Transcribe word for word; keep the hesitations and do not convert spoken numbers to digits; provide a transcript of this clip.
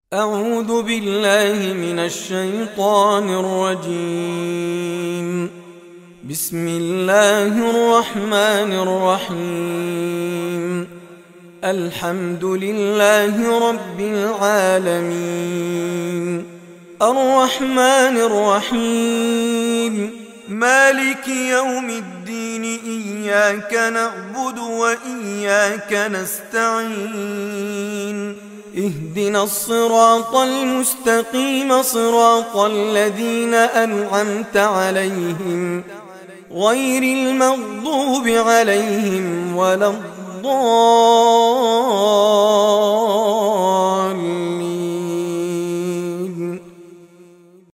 أعوذ بالله من الشيطان الرجيم. بسم الله الرحمن الرحيم. الحمد لله رب العالمين، الرحمن الرحيم، مالك يوم الدين، إياك نعبد وإياك نستعين، اهدنا الصراط المستقيم، صراط الذين أنعمت عليهم غير المغضوب عليهم ولا الضالين.